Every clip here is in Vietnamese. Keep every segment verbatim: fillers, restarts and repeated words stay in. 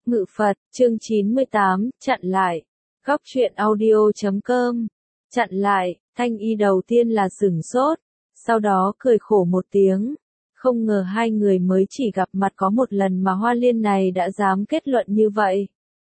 Ngự Phật, chương chín mươi tám, chặn lại. Góc truyện audio chấm com. Chặn lại, Thanh Y đầu tiên là sửng sốt, sau đó cười khổ một tiếng. Không ngờ hai người mới chỉ gặp mặt có một lần mà Hoa Liên này đã dám kết luận như vậy.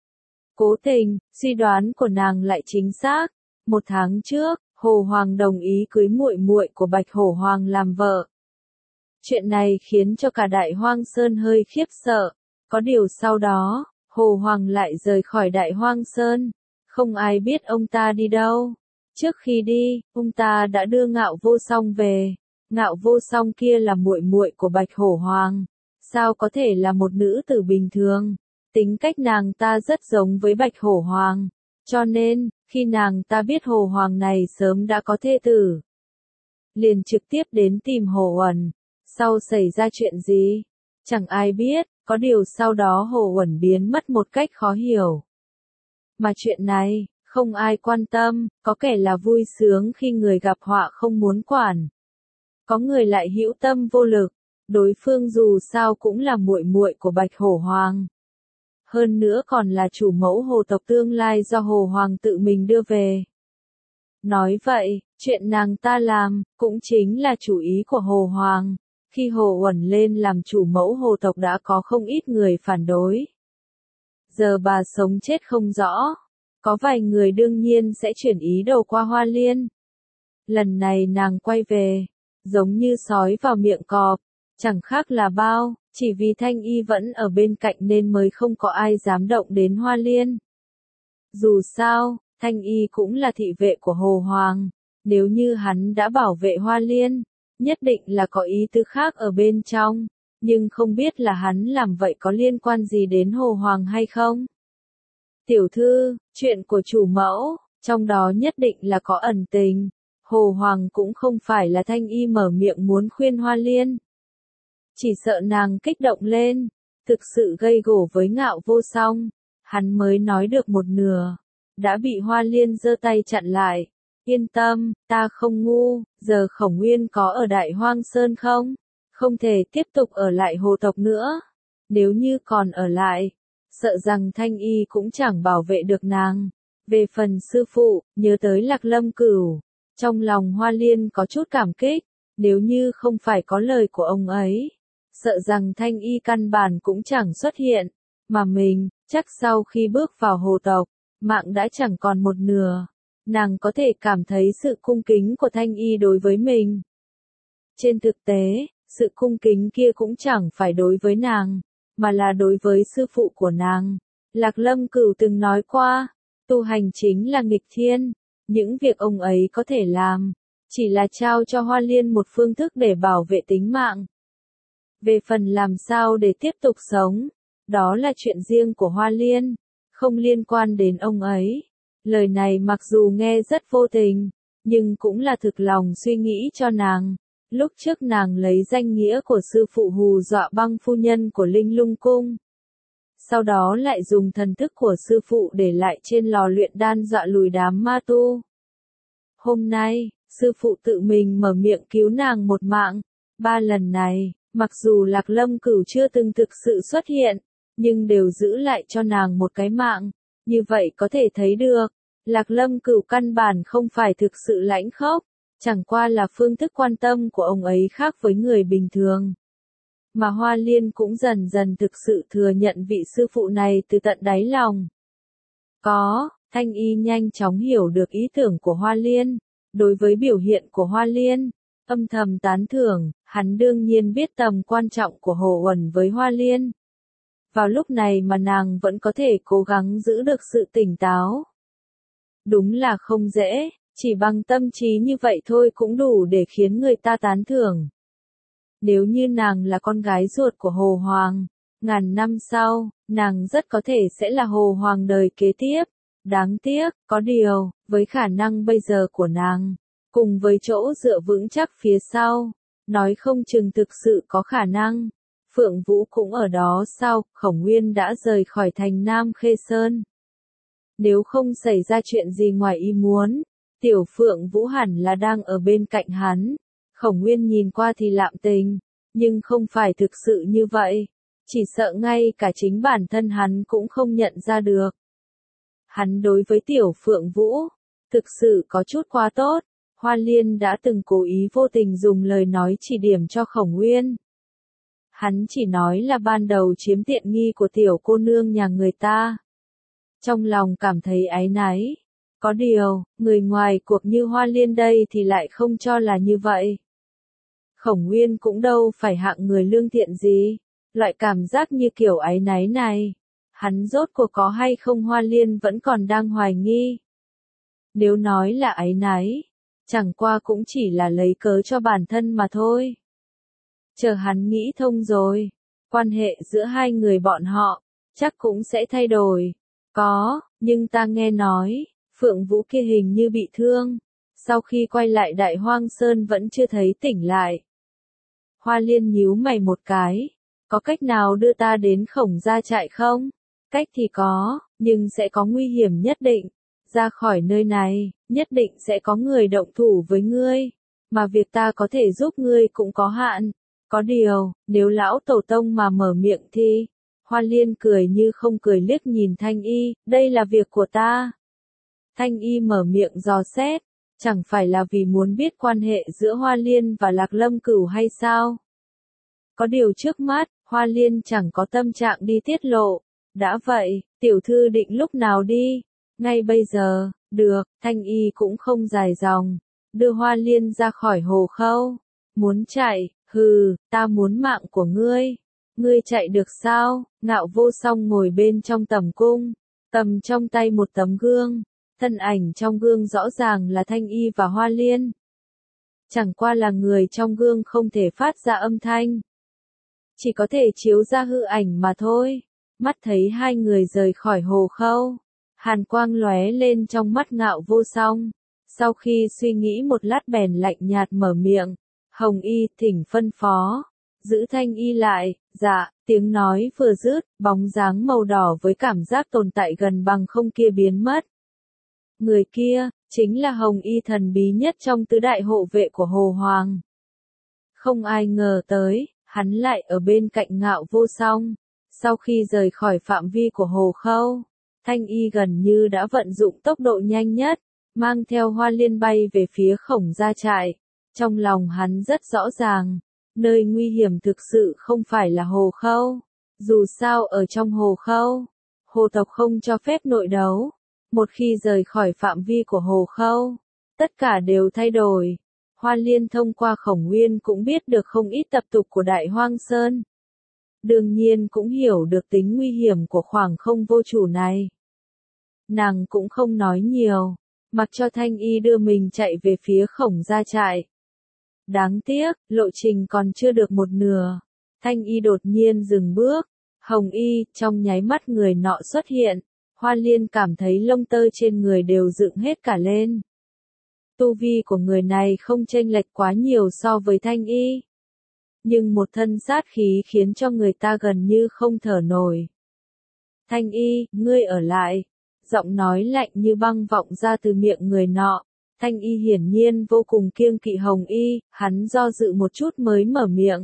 Cố tình, suy đoán của nàng lại chính xác. Một tháng trước, Hồ Hoàng đồng ý cưới muội muội của Bạch Hổ Hoàng làm vợ. Chuyện này khiến cho cả Đại Hoang Sơn hơi khiếp sợ. Có điều sau đó, Hồ Hoàng lại rời khỏi Đại Hoang Sơn. Không ai biết ông ta đi đâu. Trước khi đi, ông ta đã đưa Ngạo Vô Song về. Ngạo Vô Song kia là muội muội của Bạch Hổ Hoàng. Sao có thể là một nữ tử bình thường? Tính cách nàng ta rất giống với Bạch Hổ Hoàng. Cho nên, khi nàng ta biết Hồ Hoàng này sớm đã có thê tử, liền trực tiếp đến tìm Hồ Uẩn. Sau xảy ra chuyện gì? Chẳng ai biết, có điều sau đó Hồ Uẩn biến mất một cách khó hiểu. Mà chuyện này, không ai quan tâm, có kẻ là vui sướng khi người gặp họa không muốn quản. Có người lại hữu tâm vô lực, đối phương dù sao cũng là muội muội của Bạch Hổ Hoàng. Hơn nữa còn là chủ mẫu hồ tộc tương lai do Hồ Hoàng tự mình đưa về. Nói vậy, chuyện nàng ta làm, cũng chính là chủ ý của Hồ Hoàng. Khi Hồ Uẩn lên làm chủ mẫu hồ tộc đã có không ít người phản đối. Giờ bà sống chết không rõ. Có vài người đương nhiên sẽ chuyển ý đồ qua Hoa Liên. Lần này nàng quay về, giống như sói vào miệng cọp, chẳng khác là bao, chỉ vì Thanh Y vẫn ở bên cạnh nên mới không có ai dám động đến Hoa Liên. Dù sao, Thanh Y cũng là thị vệ của Hồ Hoàng, nếu như hắn đã bảo vệ Hoa Liên, nhất định là có ý tứ khác ở bên trong, nhưng không biết là hắn làm vậy có liên quan gì đến Hồ Hoàng hay không. Tiểu thư, chuyện của chủ mẫu, trong đó nhất định là có ẩn tình. Hồ Hoàng cũng không phải là Thanh Y mở miệng muốn khuyên Hoa Liên. Chỉ sợ nàng kích động lên, thực sự gây gổ với Ngạo Vô Song, hắn mới nói được một nửa, đã bị Hoa Liên giơ tay chặn lại. Yên tâm, ta không ngu, giờ Khổng Nguyên có ở Đại Hoang Sơn không? Không thể tiếp tục ở lại hồ tộc nữa. Nếu như còn ở lại, sợ rằng Thanh Y cũng chẳng bảo vệ được nàng. Về phần sư phụ, nhớ tới Lạc Lâm Cửu, trong lòng Hoa Liên có chút cảm kích, nếu như không phải có lời của ông ấy, sợ rằng Thanh Y căn bản cũng chẳng xuất hiện, mà mình, chắc sau khi bước vào hồ tộc, mạng đã chẳng còn một nửa. Nàng có thể cảm thấy sự cung kính của Thanh Y đối với mình. Trên thực tế, sự cung kính kia cũng chẳng phải đối với nàng, mà là đối với sư phụ của nàng. Lạc Lâm Cửu từng nói qua, tu hành chính là nghịch thiên, những việc ông ấy có thể làm, chỉ là trao cho Hoa Liên một phương thức để bảo vệ tính mạng. Về phần làm sao để tiếp tục sống, đó là chuyện riêng của Hoa Liên, không liên quan đến ông ấy. Lời này mặc dù nghe rất vô tình, nhưng cũng là thực lòng suy nghĩ cho nàng. Lúc trước nàng lấy danh nghĩa của sư phụ hù dọa Băng phu nhân của Linh Lung Cung. Sau đó lại dùng thần thức của sư phụ để lại trên lò luyện đan dọa lùi đám ma tu. Hôm nay, sư phụ tự mình mở miệng cứu nàng một mạng. Ba lần này, mặc dù Lạc Lâm Cửu chưa từng thực sự xuất hiện, nhưng đều giữ lại cho nàng một cái mạng. Như vậy có thể thấy được, Lạc Lâm Cửu căn bản không phải thực sự lãnh khốc, chẳng qua là phương thức quan tâm của ông ấy khác với người bình thường. Mà Hoa Liên cũng dần dần thực sự thừa nhận vị sư phụ này từ tận đáy lòng. Có, Thanh Y nhanh chóng hiểu được ý tưởng của Hoa Liên, đối với biểu hiện của Hoa Liên, âm thầm tán thưởng, hắn đương nhiên biết tầm quan trọng của Hồ Uẩn với Hoa Liên. Vào lúc này mà nàng vẫn có thể cố gắng giữ được sự tỉnh táo. Đúng là không dễ, chỉ bằng tâm trí như vậy thôi cũng đủ để khiến người ta tán thưởng. Nếu như nàng là con gái ruột của Hồ Hoàng, ngàn năm sau, nàng rất có thể sẽ là Hồ Hoàng đời kế tiếp. Đáng tiếc, có điều, với khả năng bây giờ của nàng, cùng với chỗ dựa vững chắc phía sau, nói không chừng thực sự có khả năng. Phượng Vũ cũng ở đó sao, Khổng Nguyên đã rời khỏi thành Nam Khê Sơn. Nếu không xảy ra chuyện gì ngoài ý muốn, tiểu Phượng Vũ hẳn là đang ở bên cạnh hắn. Khổng Nguyên nhìn qua thì lạm tình, nhưng không phải thực sự như vậy. Chỉ sợ ngay cả chính bản thân hắn cũng không nhận ra được. Hắn đối với Tiểu Phượng Vũ, thực sự có chút quá tốt. Hoa Liên đã từng cố ý vô tình dùng lời nói chỉ điểm cho Khổng Uyên. Hắn chỉ nói là ban đầu chiếm tiện nghi của tiểu cô nương nhà người ta. Trong lòng cảm thấy áy náy. Có điều, người ngoài cuộc như Hoa Liên đây thì lại không cho là như vậy. Khổng Uyên cũng đâu phải hạng người lương thiện gì. Loại cảm giác như kiểu áy náy này, hắn rốt cuộc có hay không Hoa Liên vẫn còn đang hoài nghi. Nếu nói là áy náy, chẳng qua cũng chỉ là lấy cớ cho bản thân mà thôi. Chờ hắn nghĩ thông rồi, quan hệ giữa hai người bọn họ, chắc cũng sẽ thay đổi. Có, nhưng ta nghe nói, Phượng Vũ kia hình như bị thương, sau khi quay lại Đại Hoang Sơn vẫn chưa thấy tỉnh lại. Hoa Liên nhíu mày một cái, có cách nào đưa ta đến Khổng gia trại không? Cách thì có, nhưng sẽ có nguy hiểm nhất định. Ra khỏi nơi này, nhất định sẽ có người động thủ với ngươi, mà việc ta có thể giúp ngươi cũng có hạn. Có điều, nếu lão tổ tông mà mở miệng thì, Hoa Liên cười như không cười liếc nhìn Thanh Y, đây là việc của ta. Thanh Y mở miệng dò xét, chẳng phải là vì muốn biết quan hệ giữa Hoa Liên và Lạc Lâm Cửu hay sao? Có điều trước mắt, Hoa Liên chẳng có tâm trạng đi tiết lộ. Đã vậy, tiểu thư định lúc nào đi? Ngay bây giờ, được, Thanh Y cũng không dài dòng, đưa Hoa Liên ra khỏi hồ khâu. Muốn chạy, hừ, ta muốn mạng của ngươi. Ngươi chạy được sao? Ngạo Vô Song ngồi bên trong tầm cung, cầm trong tay một tấm gương. Thân ảnh trong gương rõ ràng là Thanh Y và Hoa Liên. Chẳng qua là người trong gương không thể phát ra âm thanh, chỉ có thể chiếu ra hư ảnh mà thôi. Mắt thấy hai người rời khỏi hồ khâu, hàn quang lóe lên trong mắt Ngạo Vô Song. Sau khi suy nghĩ một lát bèn lạnh nhạt mở miệng, Hồng Y thỉnh phân phó, giữ Thanh Y lại. Dạ, tiếng nói vừa dứt, bóng dáng màu đỏ với cảm giác tồn tại gần bằng không kia biến mất. Người kia, chính là Hồng Y thần bí nhất trong tứ đại hộ vệ của Hồ Hoàng. Không ai ngờ tới, hắn lại ở bên cạnh Ngạo Vô Song. Sau khi rời khỏi phạm vi của hồ khâu, Thanh Y gần như đã vận dụng tốc độ nhanh nhất, mang theo Hoa Liên bay về phía Khổng gia trại. Trong lòng hắn rất rõ ràng, nơi nguy hiểm thực sự không phải là hồ khâu. Dù sao ở trong hồ khâu, hồ tộc không cho phép nội đấu. Một khi rời khỏi phạm vi của hồ khâu, tất cả đều thay đổi. Hoa Liên thông qua Khổng Uyên cũng biết được không ít tập tục của Đại Hoang Sơn. Đương nhiên cũng hiểu được tính nguy hiểm của khoảng không vô chủ này. Nàng cũng không nói nhiều, mặc cho Thanh Y đưa mình chạy về phía Khổng gia trại. Đáng tiếc, lộ trình còn chưa được một nửa. Thanh Y đột nhiên dừng bước. Hồng Y, trong nháy mắt người nọ xuất hiện. Hoa Liên cảm thấy lông tơ trên người đều dựng hết cả lên. Tu vi của người này không chênh lệch quá nhiều so với Thanh Y. Nhưng một thân sát khí khiến cho người ta gần như không thở nổi. Thanh Y, ngươi ở lại. Giọng nói lạnh như băng vọng ra từ miệng người nọ. Thanh Y hiển nhiên vô cùng kiêng kỵ Hồng Y, hắn do dự một chút mới mở miệng.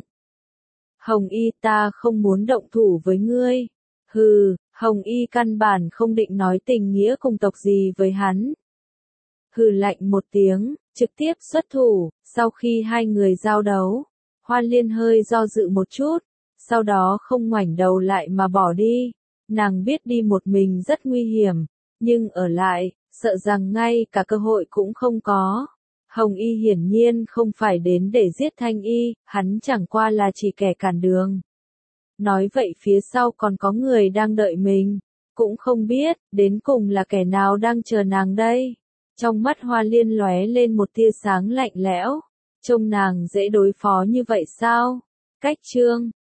Hồng Y, ta không muốn động thủ với ngươi. Hừ, Hồng Y căn bản không định nói tình nghĩa cùng tộc gì với hắn. Hừ lạnh một tiếng, trực tiếp xuất thủ. Sau khi hai người giao đấu, Hoa Liên hơi do dự một chút, sau đó không ngoảnh đầu lại mà bỏ đi. Nàng biết đi một mình rất nguy hiểm, nhưng ở lại, sợ rằng ngay cả cơ hội cũng không có. Hồng Y hiển nhiên không phải đến để giết Thanh Y, hắn chẳng qua là chỉ kẻ cản đường. Nói vậy phía sau còn có người đang đợi mình, cũng không biết, đến cùng là kẻ nào đang chờ nàng đây. Trong mắt Hoa Liên lóe lên một tia sáng lạnh lẽo, trông nàng dễ đối phó như vậy sao? Cách chương